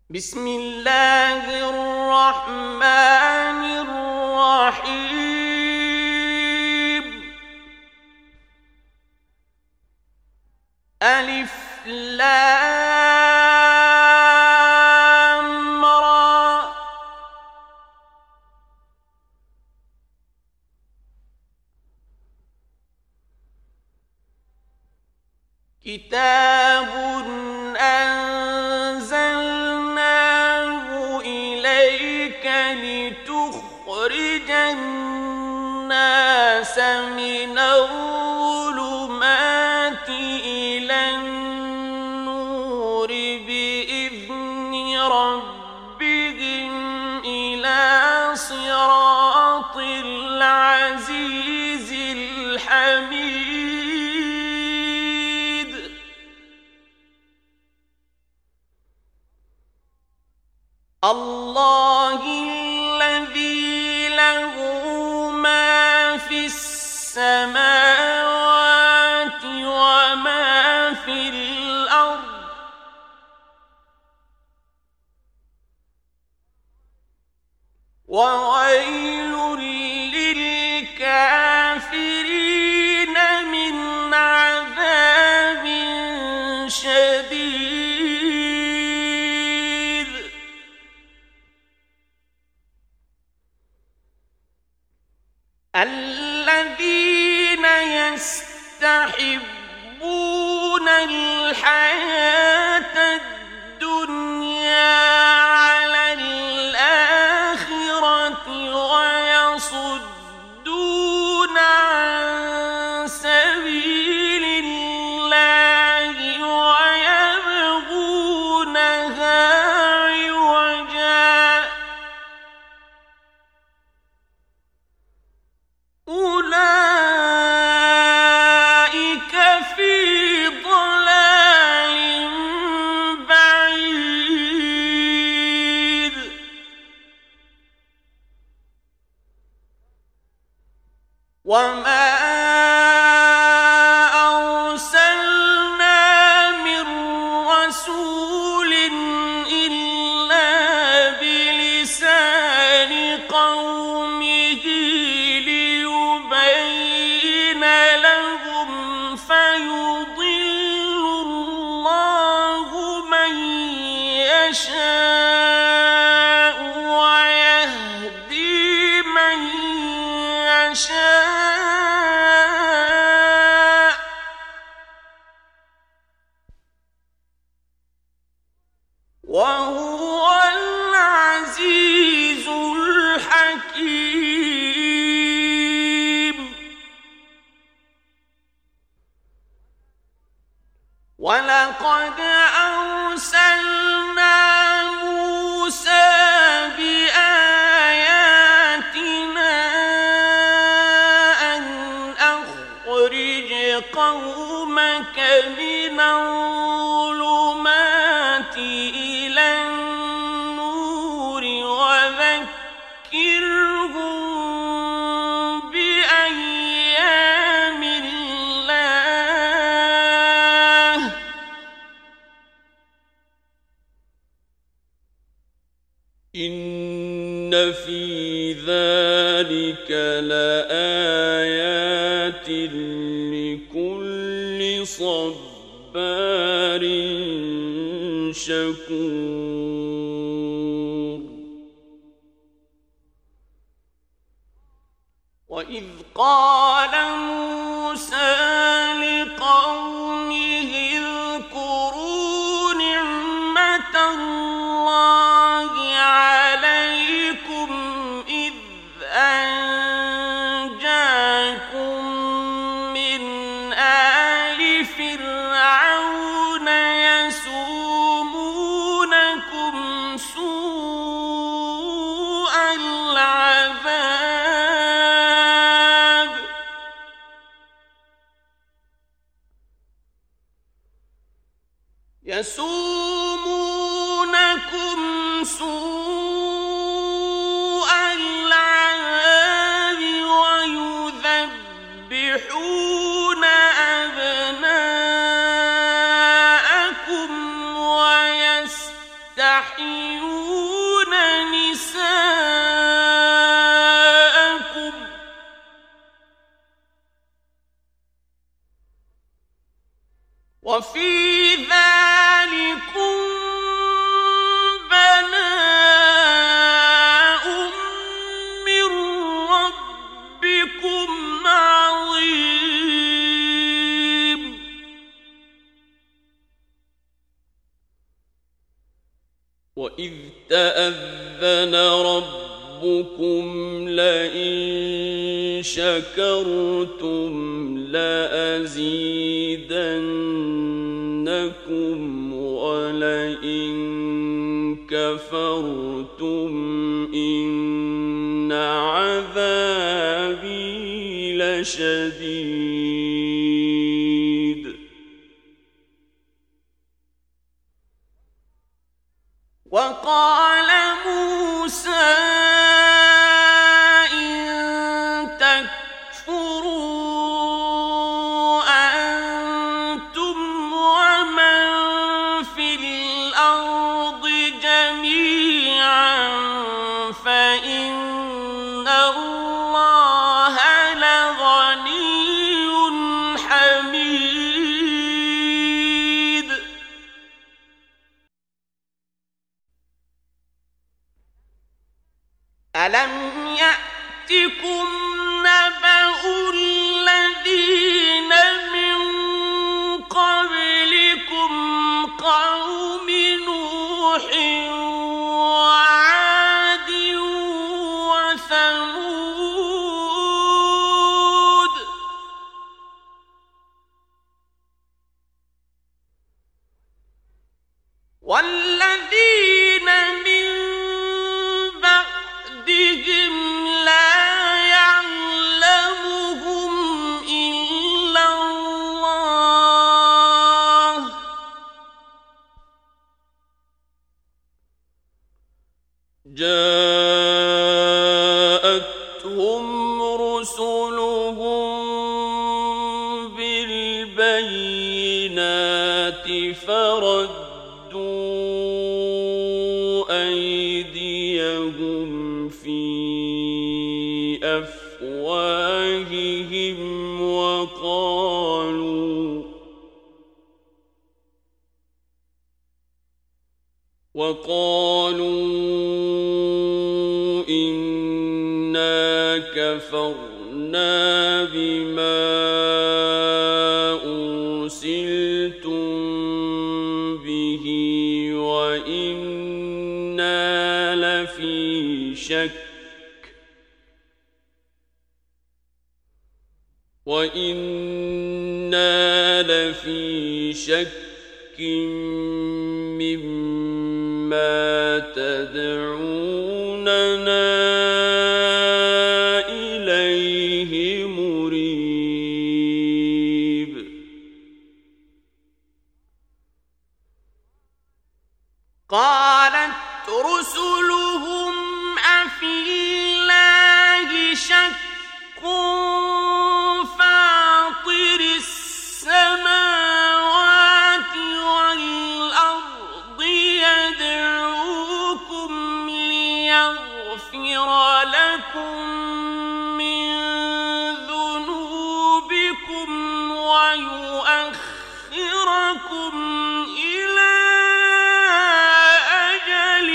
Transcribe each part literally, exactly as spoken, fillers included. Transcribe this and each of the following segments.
بسم الله الرحمن الرحيم. ألف لام را. كتاب أنزلناه إليك لتخرج الناس من الظلمات إلى النور بإذن ربهم إلى صراط العزيز الحميد. الله الذي له ما في السماوات وما في الأرض وويل للكافرين من عذاب شديد. الذين يستحبون الحياة الدنيا على الآخرة ويصدون عن سبيل الله ويبغونها عوجا أولئك في ضلال بعيد. وما أرسلنا من رسول إلا بلسان قومه ليبين لهم فيضل الله من يشاء ويهدي من يشاء وهو العزيز الحكيم. ولقد أرسلنا موسى بآياتنا أن أخرج قومك من الظلمات إلى النور وذكرهم بأيام الله إن في ذلك لآيات لكل صبار شكور. وإذ قال موسى لقومه اذكروا نعمة الله عليكم إذ أنجاكم من آل فرعون يسومونكم سوء العذاب يسومونكم سوء العذاب ويذبحون أبناءكم ويستحيون تستحيون نساءكم وفي ذلكم بلاء من ربكم عظيم وإذ تأذن ربكم لئن شكرتم لأزيدنكم ولئن كفرتم إن عذابي لشديد وقال موسى إن تكفروا أنتم ومن في الأرض جميعا فإن الله لغني حميد ألم يأتكم نبأ الذين من قبلكم قوم نوح وعاد وثمود والذين من بعدهم لا يعلمهم إلا الله جاءتهم رسلهم بالبينات فردوا أيديهم في أفواههم وقالوا وقالوا إنا كفرنا بما أرسلتم به وإنا لفي شك وإنا لفي شك مما تدعوننا إليه مريب قالت رسلهم أفي الله شك فاطر السماوات والأرض يدعوكم ليغفر لكم من ذنوبكم ويؤخركم إلى أجل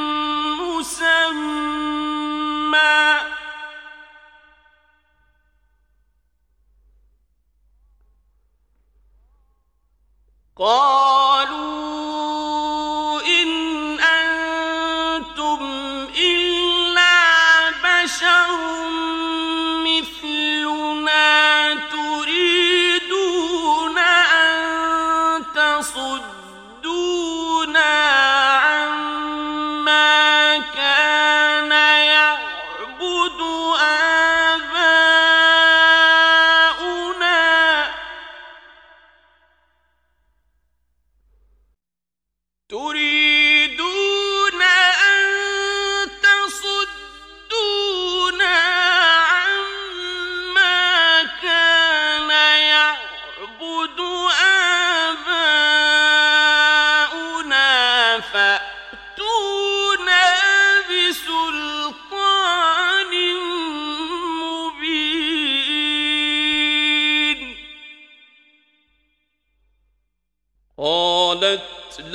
مسمى قالوا إن أنتم إلا بشر مثلنا تريدون أن تصدونا عما كان يعبد آباؤنا.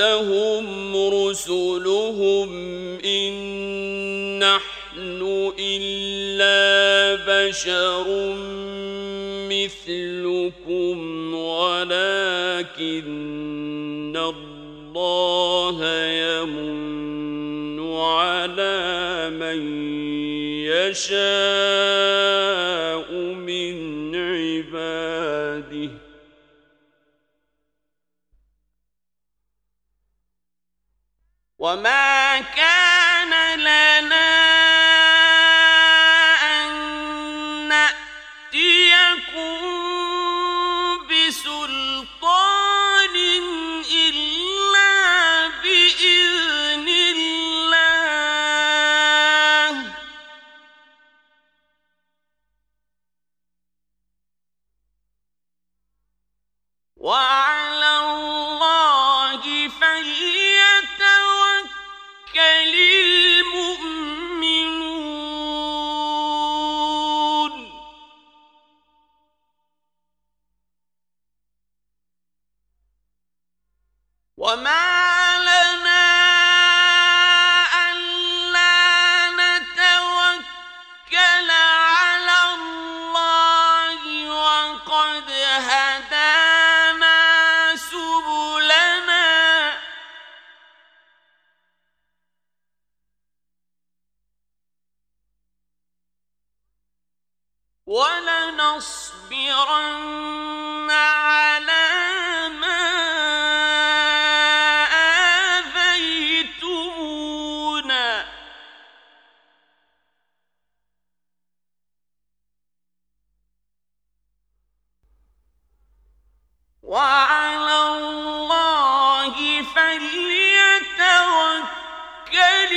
لهم رسلهم إن نحن إلا بشر مثلكم ولكن الله يمن على من يشاء من عباده وما كان لنا أن نأتيكم بسلطان إلا بإذن الله وعلى الله فليتوكل المؤمنون وما لنا ألا نتوكل على الله وقد هدانا سبلنا ولنصبرن على ما آذيتمونا وعلى الله فليتوكل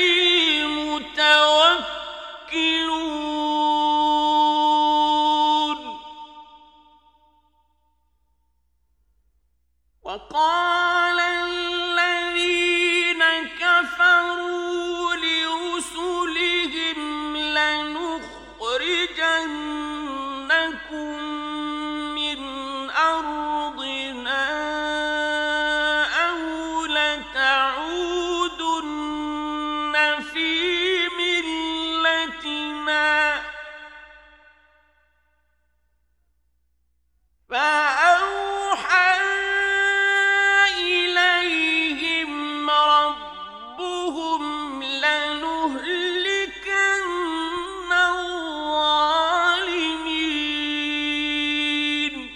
المتوكلون وقال الذين كفروا لرسلهم لنخرجنكم من أرضنا أو لتعودن في ملتنا فأوحى إليهم ربهم لنهلكن الظالمين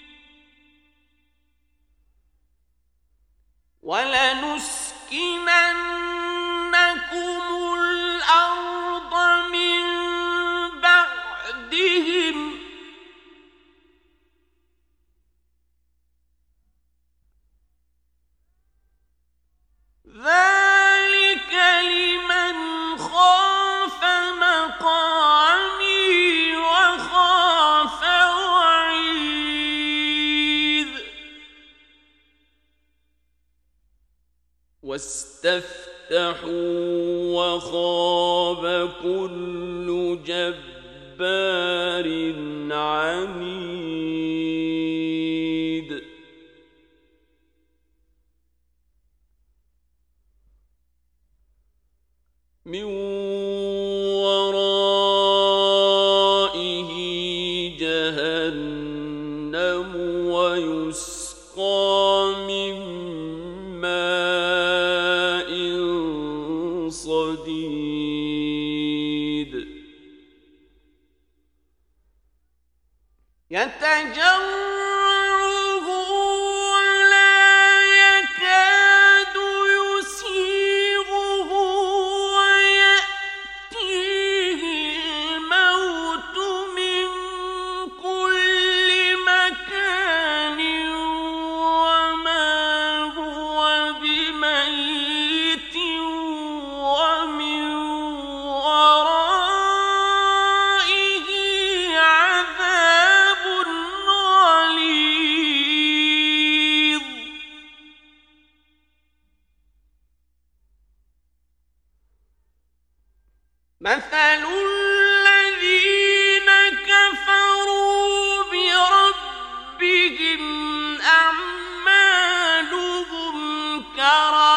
ولنسكننكم الأرض من بعدهم ذلك لمن خاف مقامي وخاف وعيد واستفتحوا وخاب كل جبار عنيد من ورائه جهنم ويسقى من ماء صديد يتجرعه ولا يكاد يسيغه ويأتيه الموت من كل مكان وما هو بميت ومن ورائه عذاب غليظ مثل الذين كفروا بربهم أعمالهم كرماد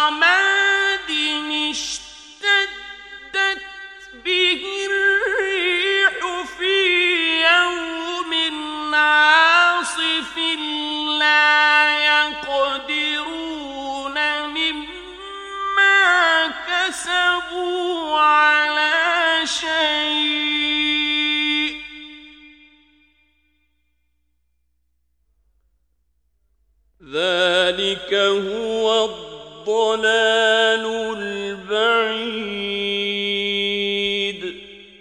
بعيد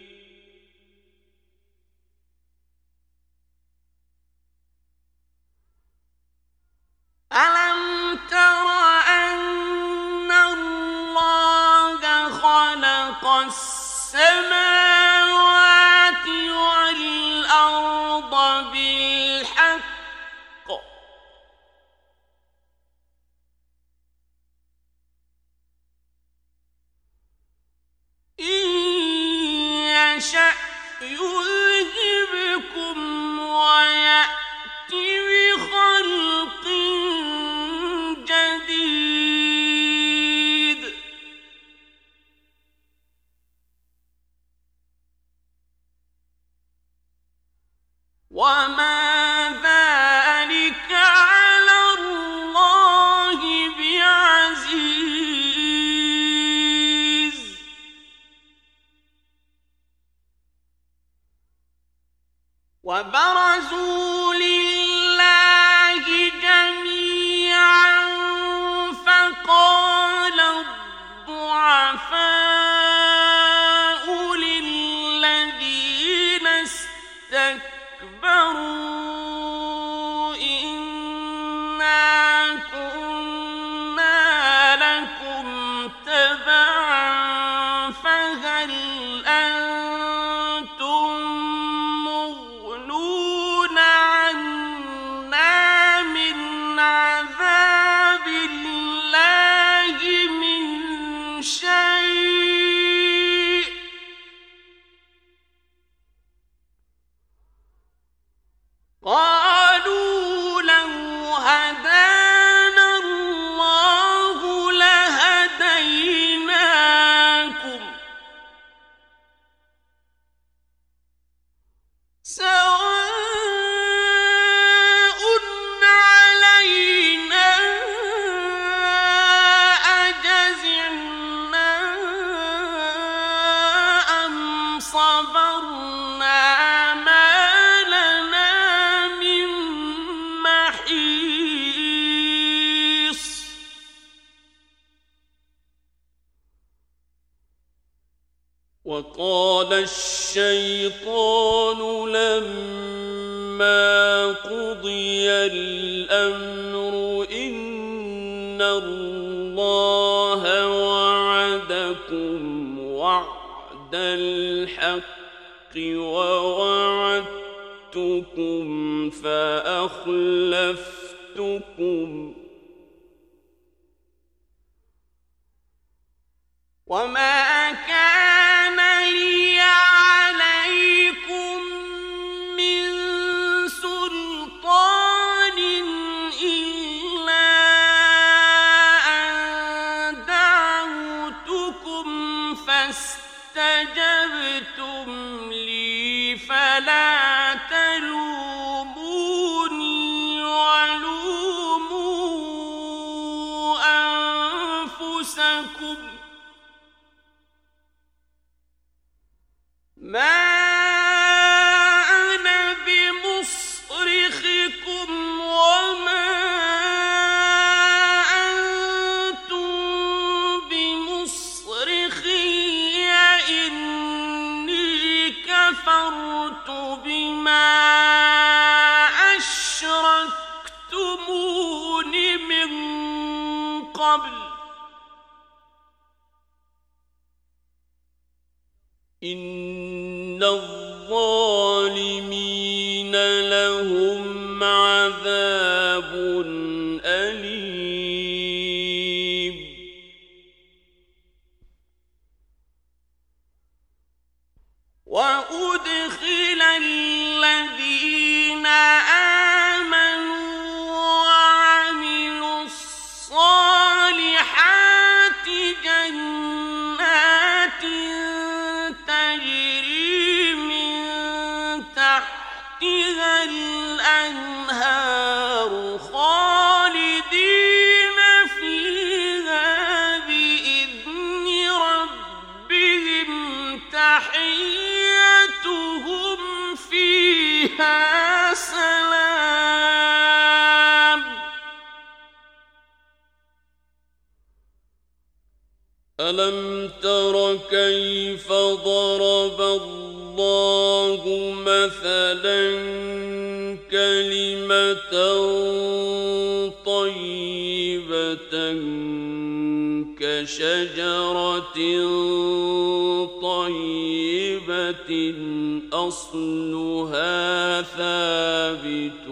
ألم تر أن الله خلق السماوات والأرض بالحق إن يشأ يذهبكم ويأت بخلق جديد وما ذلك على الله بعزيز وبرزوا لله جميعا فقال الضعفاء للذين استكبروا إنا كنا لكم تبعا فهل أنتم مغنون عنا من عذاب الله من شيء قالوا لو هدانا الله لهديناكم سواء علينا أجزعنا أم صبرنا ما لنا من محيص وقال الشيطان لما قضي الأمر إن الله وعدكم وعد الحق ووعدتكم فأخلفتكم وما كان لي عليكم من سلطان إلا أن دعوتكم فاستجبتم لي فلا تلوموني ولوموا أنفسكم ما أنا بمصرخكم وما أنتم بمصرخي إني كفرت بما أشركتمون من قبل إن الظالمين لهم عذاب أليم وأدخل الذين آمنوا وعملوا الصالحات جنات تجري من تحتها الأنهار خالدين فيها بإذن ربهم تحيتهم فيها تر كيف ضرب الله مثلا كلمة طيبة كشجرة طيبة أصلها ثابت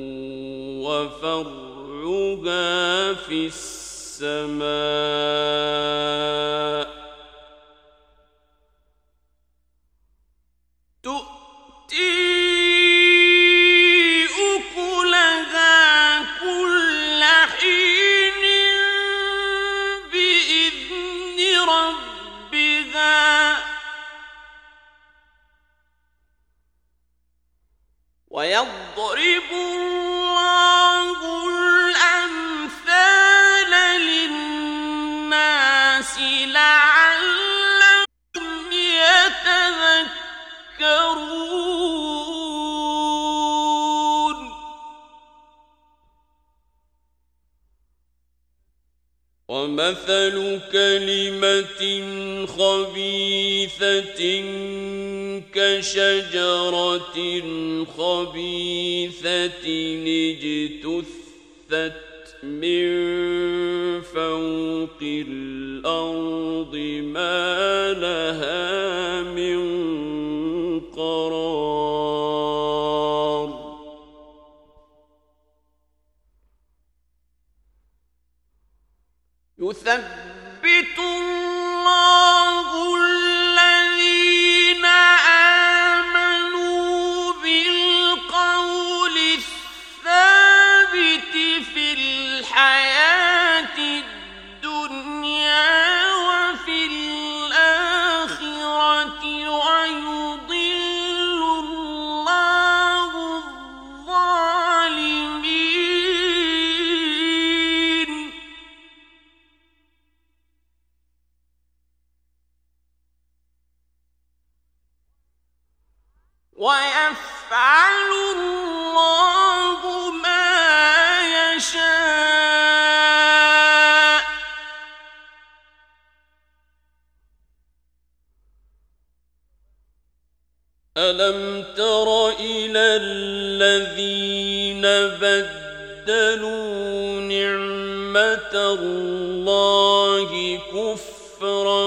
وفرعها في السماء تؤتي أكلها كل حين بإذن ربها ويضرب الله الأمثال للناس لعلهم يتذكرون ومثل كلمة خبيثة كشجرة خبيثة اجتثت من فوق الأرض ما لها من قرار يثبت الله الذين آمنوا بالقول الثابت في الحياة الدنيا وفي الآخرة ويضل الله الظالمين ويفعل الله ما يشاء ألم تر إلى الذين بدلوا نعمة الله كفرا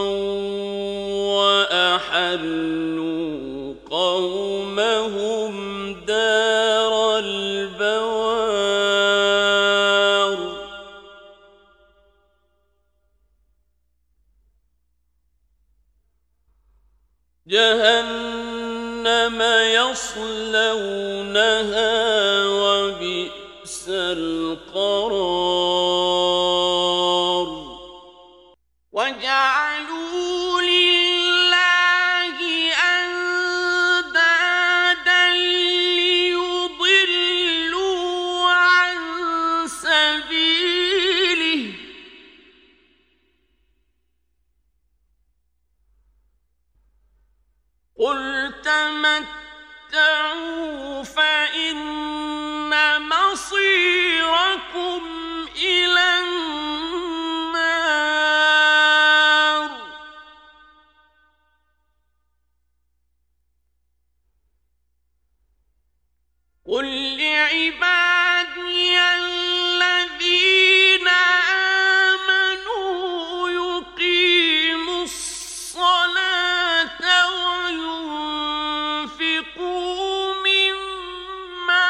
وأحلوا قومهم دار البوار جهنم يصلونها وبئس القرار وجعلوا لله أندادا ليضلوا عن سبيله قل تمتعوا فإن مصيركم إلى النار قل لعبادي الذين آمنوا يقيموا الصلاة وينفقوا مما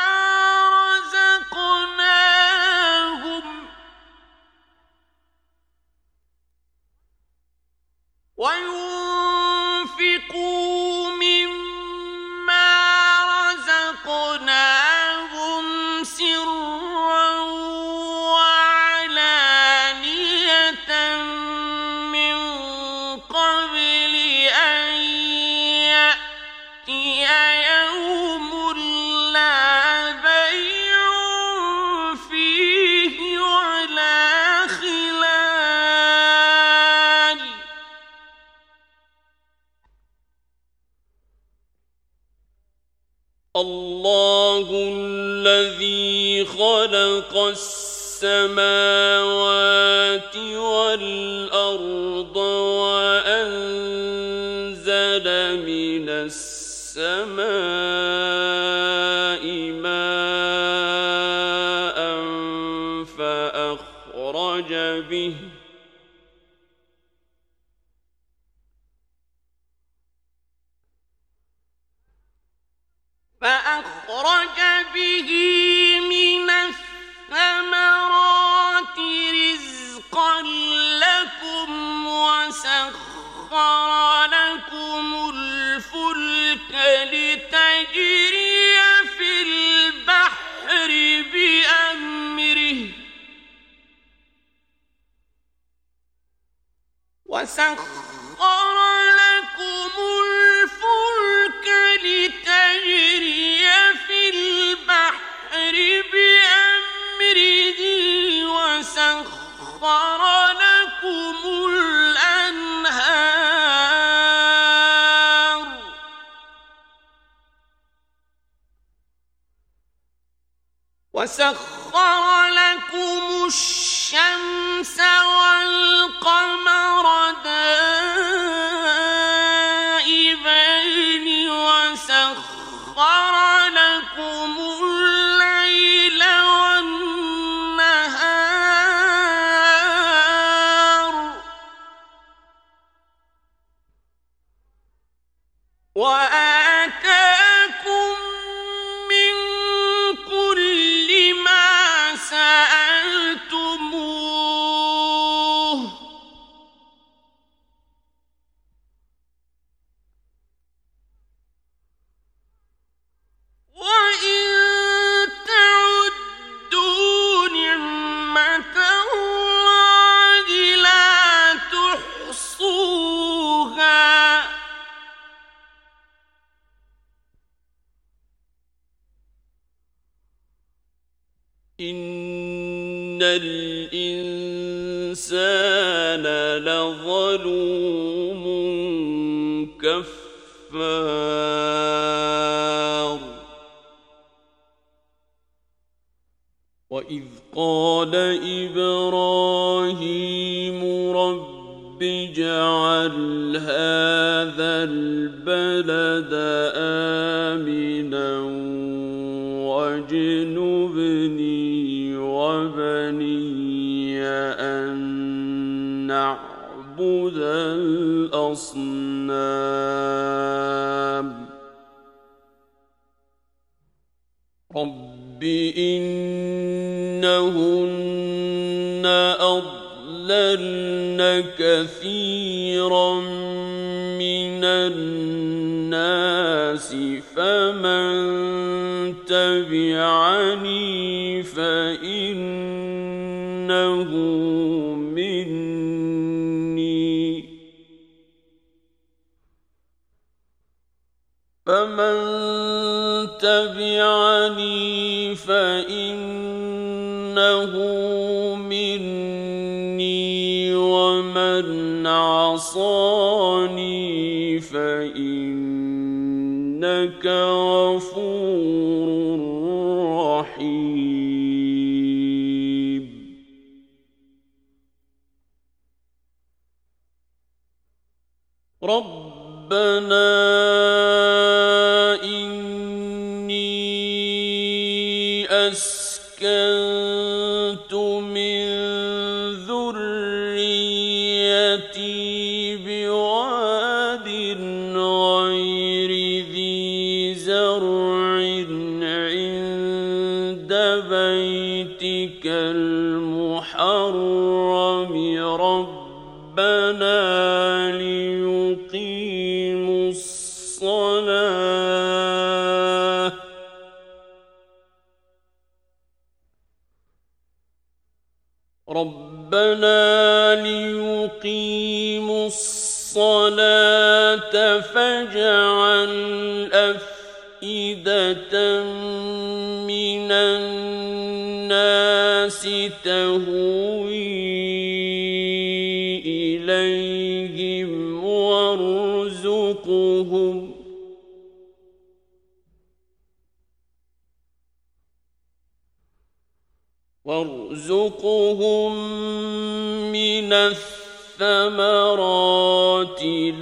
رزقناهم وينفقوا مما رزقناهم سرا وعلانية من قبل أن يأتي يوم لا بيع فيه ولا خلال الله الذي خلق السماوات والأرض وأنزل من السماء ماء فأخرج به فأخرج به من الثمرات رزقا لكم وسخر لكم الفلك لتجري في البحر بأمره وسخر لكم الفلك لتجري في البحر بأمره وسخر لكم الأنهار وسخر لكم الشمس والقمر دائبين وسخر لكم الليل والنهار وآتاكم من كل ما سألتموه وإن تعدوا نعمة الله لا تحصوها إن الإنسان لظلوم كفار وإذ قال إبراهيم رب اجعل هذا البلد آمنا واجنبني وبني أن نعبد الأصنام رب إنهن أضللن كثيرا من الناس فمن تبعني فإنه مني فمن تبعني فإنه مني ومن عصاني فإنك غفور رحيم ربنا إني أسكنت من ذريتي بواد غير ذي زرع عند بيتك المحرم ربنا ليقيموا الصلاة ربنا ليقيموا الصلاة فاجعل أفئدة من الناس تهوي إليهم وارزقهم وارزقهم من الثمرات الثمرات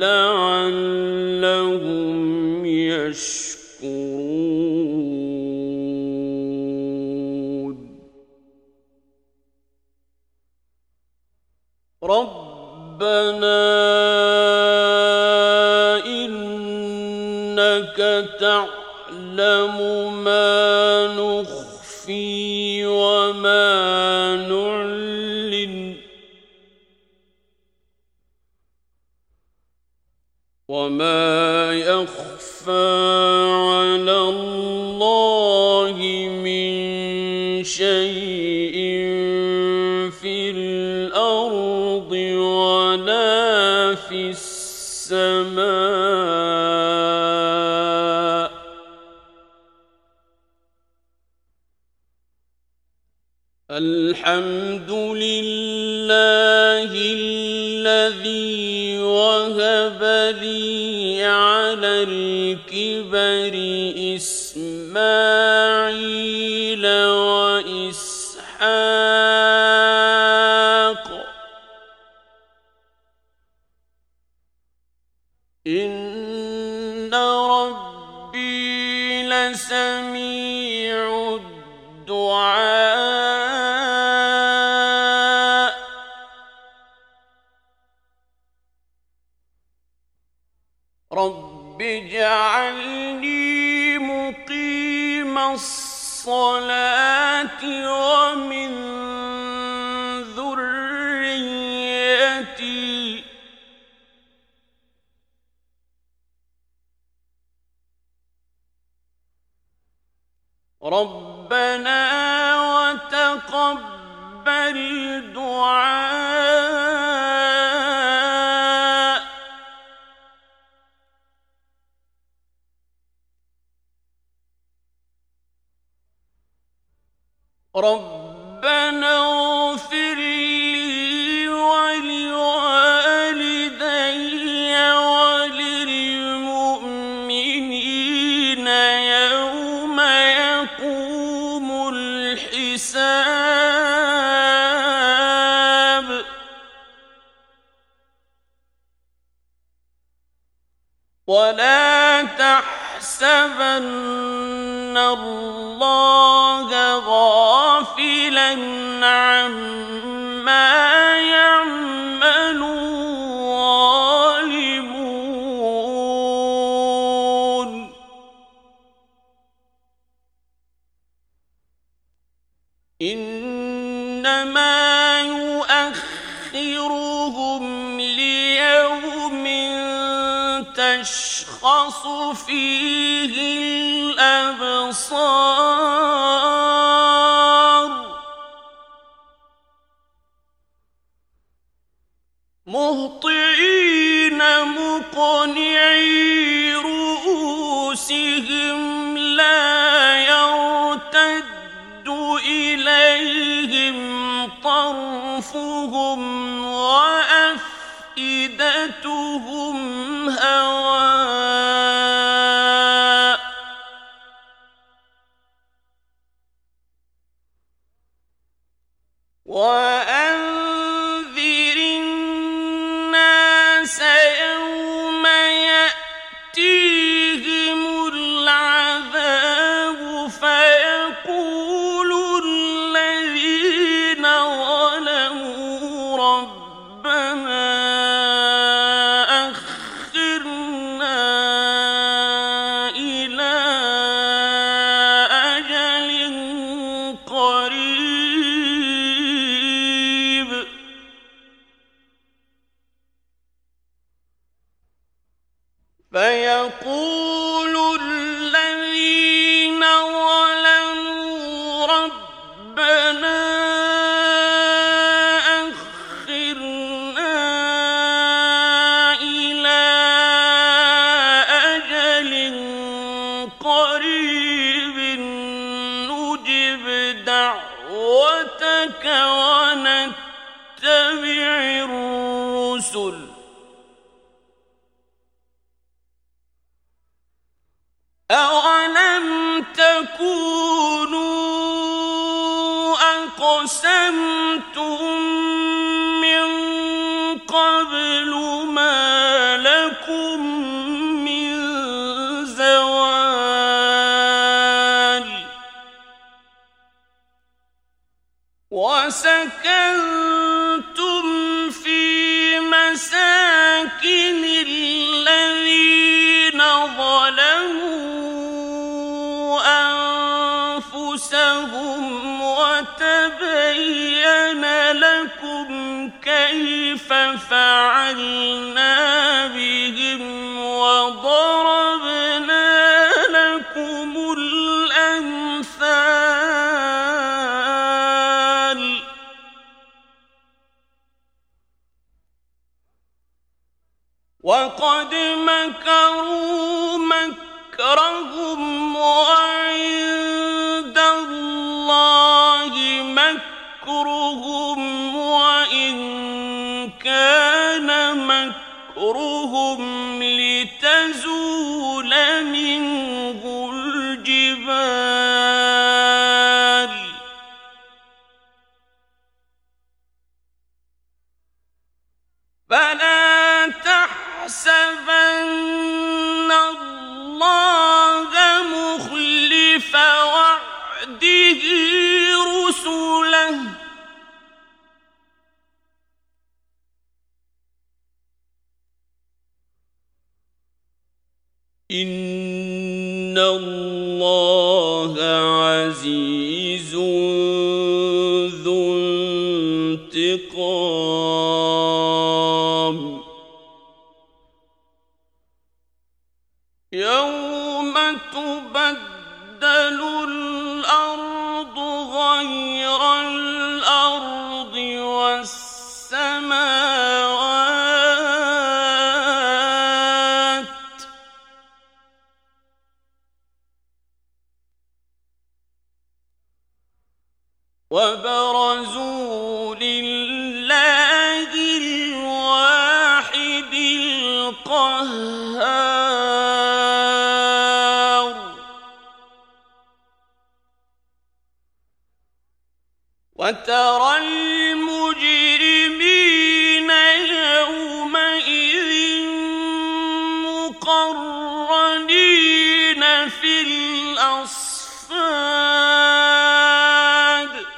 لعلهم يشكرون ربنا إنك تعلم ما نخفي وما نعلن وما يخفى على الله من شيء في الأرض ولا في السماء الحمد لله الذي وهب لي على الكبر إسماعيل وإسحاق إن ربي لسميع الدعاء رب اجعلني مقيم الصلاة ومن ذريتي ربنا وتقبل دعاء ربنا اغفر لي ولوالدي وللمؤمنين يوم يقوم الحساب ولا تحسبن الله غافلا عما يعمل الظالمون إنما يؤخرهم ليوم تشخص فيه الأبصار مهطعين مقنعي رؤوسهم لا يرتد إليهم طرفهم وأفئدتهم هواء وأنذر الناس يوم يأتيهم العذاب فيقول الذين ظلموا ربنا أخرنا إلى أجل قريب فيقول الذين ظلموا ربنا أخرنا إلى أجل قريب نجب دعوتك ونتبع الرسل أولم تكونوا أقسمتم من قبل وسكنتم في مساكن الذين ظلموا أنفسهم وتبين لكم كيف فعلنا بهم وضربنا لكم الأمثال وقد مكروا مكرهم وعند الله مكرهم وإن كان مكرهم لتزول منه الجبال فلا تحسبن الله مخلف وعده رسله إن الله عزيز ذو انتقام يوم تبدل الأرض غير الأرض والسماوات وبرزوا لله الواحد القهار وترى المجرمين يومئذ مقرنين في الأصفاد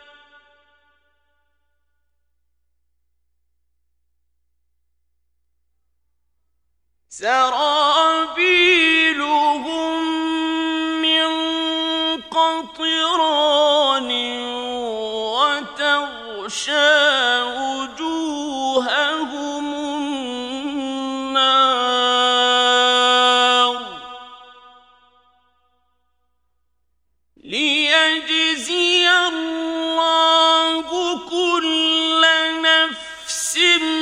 سرابيلهم من قطران وتغشى وجوههم النار ليجزي الله كل نفس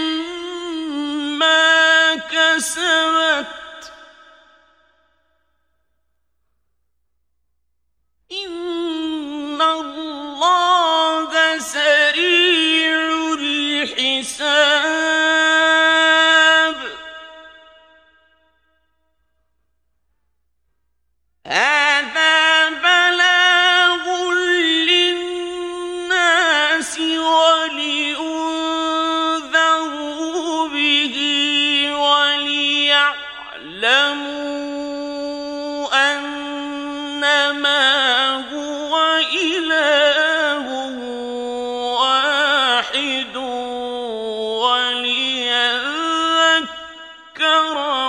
ما كسبت إن الله سريع الحساب هذا بلاغ للناس ولينذروا به وليعلموا أنما هو إله واحد وليذكر